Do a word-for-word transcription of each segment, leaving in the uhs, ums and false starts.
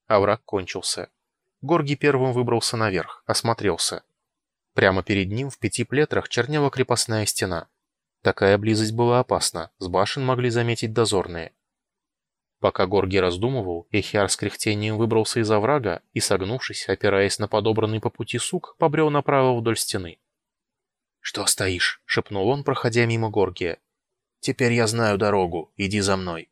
Овраг кончился. Горгий первым выбрался наверх, осмотрелся. Прямо перед ним в пяти плетрах чернела крепостная стена. Такая близость была опасна, с башен могли заметить дозорные. Пока Горгий раздумывал, Эхиар с кряхтением выбрался из оврага и, согнувшись, опираясь на подобранный по пути сук, побрел направо вдоль стены. «Что стоишь?» — шепнул он, проходя мимо Горгия. «Теперь я знаю дорогу, иди за мной».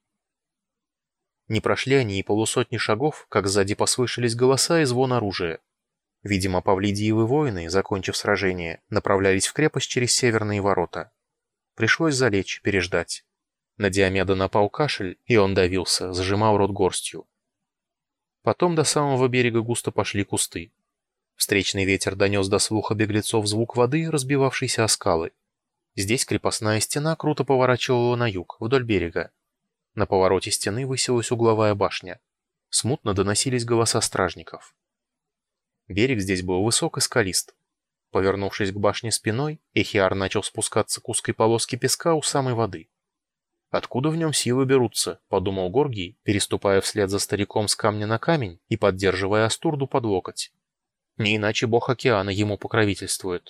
Не прошли они и полусотни шагов, как сзади послышались голоса и звон оружия. Видимо, павлидиевы воины, закончив сражение, направлялись в крепость через северные ворота. Пришлось залечь, переждать. На Диомеда напал кашель, и он давился, зажимал рот горстью. Потом до самого берега густо пошли кусты. Встречный ветер донес до слуха беглецов звук воды, разбивавшейся о скалы. Здесь крепостная стена круто поворачивала на юг, вдоль берега. На повороте стены высилась угловая башня. Смутно доносились голоса стражников. Берег здесь был высок и скалист. Повернувшись к башне спиной, Эхиар начал спускаться к узкой полоске песка у самой воды. «Откуда в нем силы берутся?» — подумал Горгий, переступая вслед за стариком с камня на камень и поддерживая Астурду под локоть. Не иначе бог океана ему покровительствует.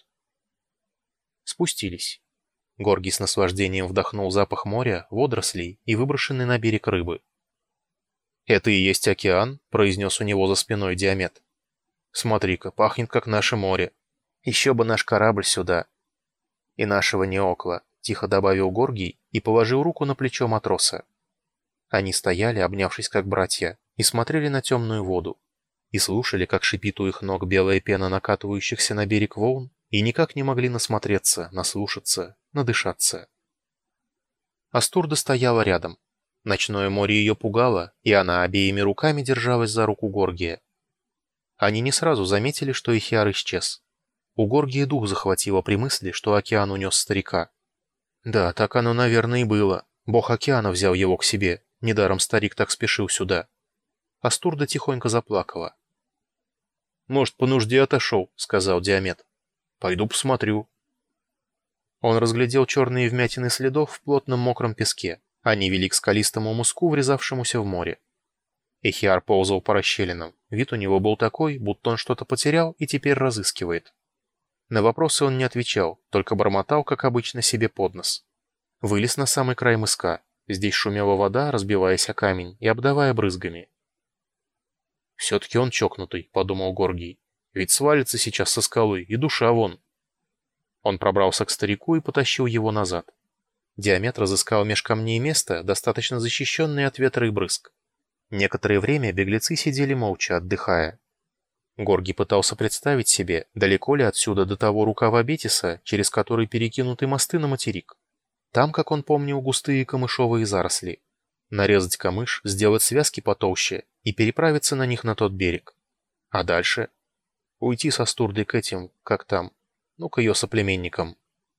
Спустились. Горгий с наслаждением вдохнул запах моря, водорослей и выброшенной на берег рыбы. «Это и есть океан?» — произнес у него за спиной Диомед. «Смотри-ка, пахнет, как наше море. Еще бы наш корабль сюда». «И нашего Неокла», — тихо добавил Горгий и положил руку на плечо матроса. Они стояли, обнявшись как братья, и смотрели на темную воду, и слушали, как шипит у их ног белая пена накатывающихся на берег волн, и никак не могли насмотреться, наслушаться, надышаться. Астурда стояла рядом. Ночное море ее пугало, и она обеими руками держалась за руку Горгия. Они не сразу заметили, что Эхиар исчез. У Горгия дух захватило при мысли, что океан унес старика. Да, так оно, наверное, и было. Бог океана взял его к себе. Недаром старик так спешил сюда. Астурда тихонько заплакала. «Может, по нужде отошел», — сказал Диомед. «Пойду посмотрю». Он разглядел черные вмятины следов в плотном мокром песке. Они вели к скалистому мыску, врезавшемуся в море. Эхиар ползал по расщелинам. Вид у него был такой, будто он что-то потерял и теперь разыскивает. На вопросы он не отвечал, только бормотал, как обычно, себе под нос. Вылез на самый край мыска. Здесь шумела вода, разбиваясь о камень и обдавая брызгами. «Все-таки он чокнутый», — подумал Горгий. «Ведь свалится сейчас со скалы, и душа вон». Он пробрался к старику и потащил его назад. Диомед разыскал меж камней место, достаточно защищенное от ветра и брызг. Некоторое время беглецы сидели молча, отдыхая. Горгий пытался представить себе, далеко ли отсюда до того рукава Бетиса, через который перекинуты мосты на материк. Там, как он помнил, густые камышовые заросли. Нарезать камыш, сделать связки потолще и переправиться на них на тот берег. А дальше? Уйти со Астурдой к этим, как там, ну, к ее соплеменникам.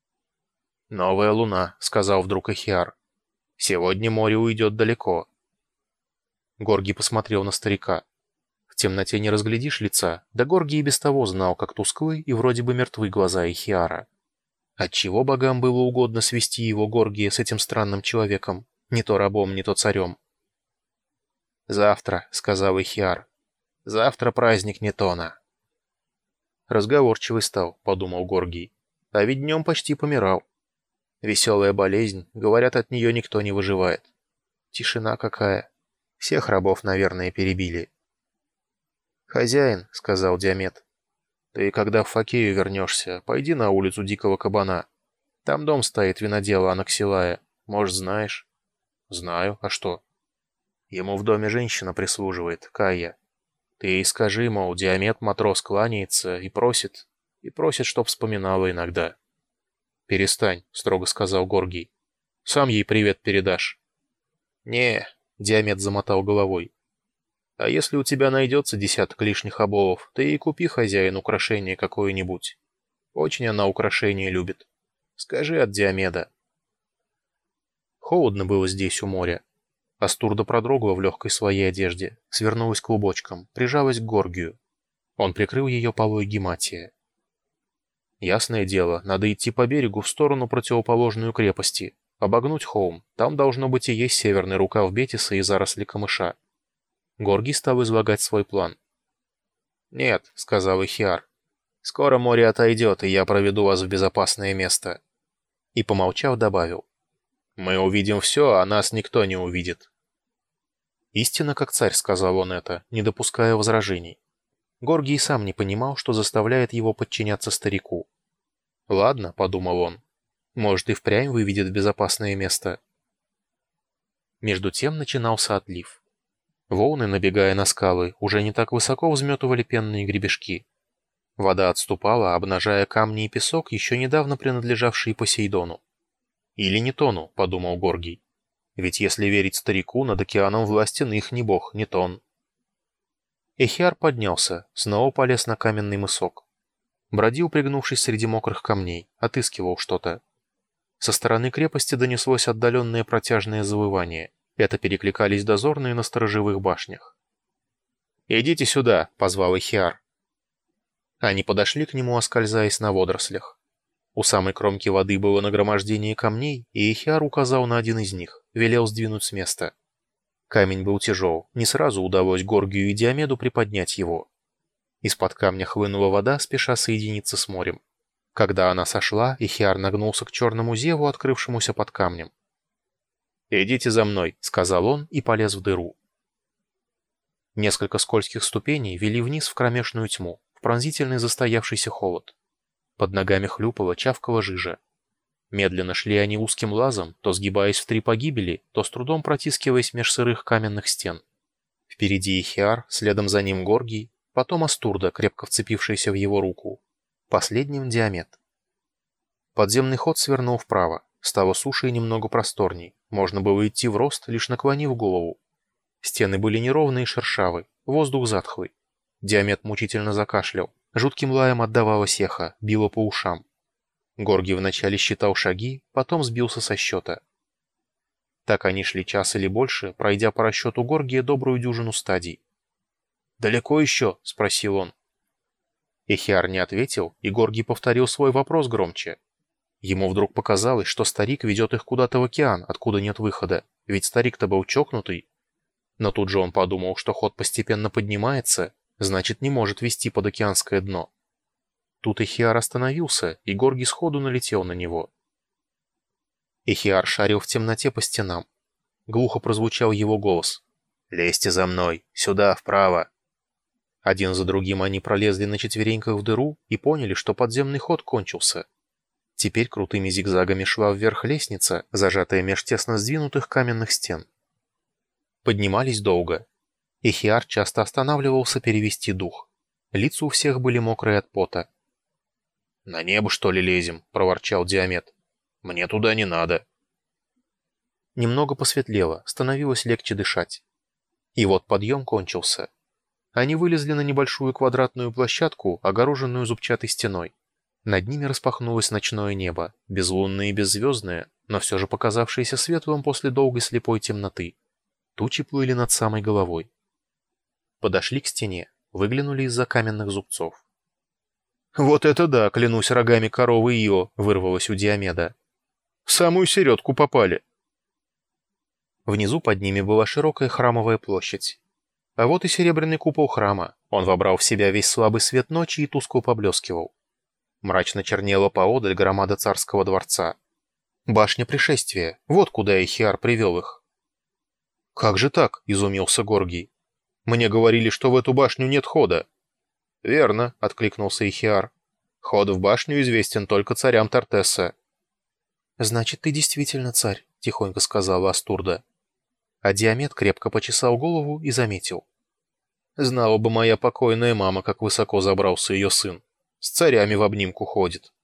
«Новая луна», — сказал вдруг Эхиар. «Сегодня море уйдет далеко». Горгий посмотрел на старика. В темноте не разглядишь лица, да Горгий и без того знал, как тусклы и вроде бы мертвы глаза Эхиара. Отчего богам было угодно свести его, Горгия, с этим странным человеком, не то рабом, не то царем? «Завтра», — сказал Эхиар. «Завтра праздник Нетона». Разговорчивый стал, — подумал Горгий. А ведь днем почти помирал. Веселая болезнь, говорят, от нее никто не выживает. Тишина какая. Всех рабов, наверное, перебили. «Хозяин», — сказал Диомед, — «ты, когда в Фокею вернешься, пойди на улицу Дикого Кабана. Там дом стоит винодела Анаксилая. Может, знаешь?» «Знаю. А что?» «Ему в доме женщина прислуживает, Кая. Ты ей скажи, мол, Диомед матрос кланяется и просит, и просит, чтоб вспоминала иногда». «Перестань», — строго сказал Горгий. «Сам ей привет передашь». «Не», — Диомед замотал головой. «А если у тебя найдется десяток лишних оболов, ты ей купи, хозяин, украшение какое-нибудь. Очень она украшения любит. Скажи от Диомеда». Холодно было здесь, у моря. Астурда продрогла в легкой своей одежде, свернулась клубочком, прижалась к Горгию. Он прикрыл ее полой гематия. «Ясное дело, надо идти по берегу в сторону противоположную крепости, обогнуть холм, там должно быть и есть северный рукав Бетиса и заросли камыша. Горгий стал излагать свой план. «Нет», — сказал Ихиар, — «скоро море отойдет, и я проведу вас в безопасное место». И, помолчав, добавил: «Мы увидим все, а нас никто не увидит». «Истинно, как царь», — сказал он это, не допуская возражений. Горгий сам не понимал, что заставляет его подчиняться старику. «Ладно», — подумал он, — «может, и впрямь выведет в безопасное место». Между тем начинался отлив. Волны, набегая на скалы, уже не так высоко взметывали пенные гребешки. Вода отступала, обнажая камни и песок, еще недавно принадлежавшие Посейдону. «Или Нетону», — подумал Горгий. «Ведь если верить старику, над океаном властен их не бог, Нетон». Эхиар поднялся, снова полез на каменный мысок. Бродил, пригнувшись среди мокрых камней, отыскивал что-то. Со стороны крепости донеслось отдаленное протяжное завывание. Это перекликались дозорные на сторожевых башнях. «Идите сюда», — позвал Эхиар. Они подошли к нему, оскользаясь на водорослях. У самой кромки воды было нагромождение камней, и Эхиар указал на один из них, велел сдвинуть с места. Камень был тяжел, не сразу удалось Горгию и Диомеду приподнять его. Из-под камня хлынула вода, спеша соединиться с морем. Когда она сошла, Эхиар нагнулся к черному зеву, открывшемуся под камнем. «Идите за мной», — сказал он и полез в дыру. Несколько скользких ступеней вели вниз в кромешную тьму, в пронзительный застоявшийся холод. Под ногами хлюпала, чавкала жижа. Медленно шли они узким лазом, то сгибаясь в три погибели, то с трудом протискиваясь меж сырых каменных стен. Впереди Эхиар, следом за ним Горгий, потом Астурда, крепко вцепившаяся в его руку. Последним Диомед. Подземный ход свернул вправо, стало суше и немного просторней. Можно было идти в рост, лишь наклонив голову. Стены были неровные и шершавы, воздух затхлый. Диомед мучительно закашлял. Жутким лаем отдавалось эхо, било по ушам. Горгий вначале считал шаги, потом сбился со счета. Так они шли час или больше, пройдя по расчету Горгия добрую дюжину стадий. «Далеко еще?» — спросил он. Эхиар не ответил, и Горгий повторил свой вопрос громче. Ему вдруг показалось, что старик ведет их куда-то в океан, откуда нет выхода, ведь старик-то был чокнутый. Но тут же он подумал, что ход постепенно поднимается, значит, не может вести под океанское дно. Тут Эхиар остановился, и Горгий сходу налетел на него. Эхиар шарил в темноте по стенам. Глухо прозвучал его голос. «Лезьте за мной! Сюда, вправо!» Один за другим они пролезли на четвереньках в дыру и поняли, что подземный ход кончился. Теперь крутыми зигзагами шла вверх лестница, зажатая меж тесно сдвинутых каменных стен. Поднимались долго. Эхиар часто останавливался перевести дух. Лица у всех были мокрые от пота. «На небо, что ли, лезем?» — проворчал Диомед. «Мне туда не надо». Немного посветлело, становилось легче дышать. И вот подъем кончился. Они вылезли на небольшую квадратную площадку, огороженную зубчатой стеной. Над ними распахнулось ночное небо, безлунное и беззвездное, но все же показавшееся светлым после долгой слепой темноты. Тучи плыли над самой головой. Подошли к стене, выглянули из-за каменных зубцов. «Вот это да, клянусь рогами коровы Ио!» — вырвалось у Диомеда. «В самую середку попали!» Внизу под ними была широкая храмовая площадь. А вот и серебряный купол храма. Он вобрал в себя весь слабый свет ночи и тускло поблескивал. Мрачно чернела поодаль громада царского дворца. Башня пришествия. Вот куда Эхиар привел их. «Как же так?» — изумился Горгий. «Мне говорили, что в эту башню нет хода». «Верно», — откликнулся Эхиар. «Ход в башню известен только царям Тартесса». «Значит, ты действительно царь», — тихонько сказала Астурда. А Диомед крепко почесал голову и заметил. «Знала бы моя покойная мама, как высоко забрался ее сын. С царями в обнимку ходит».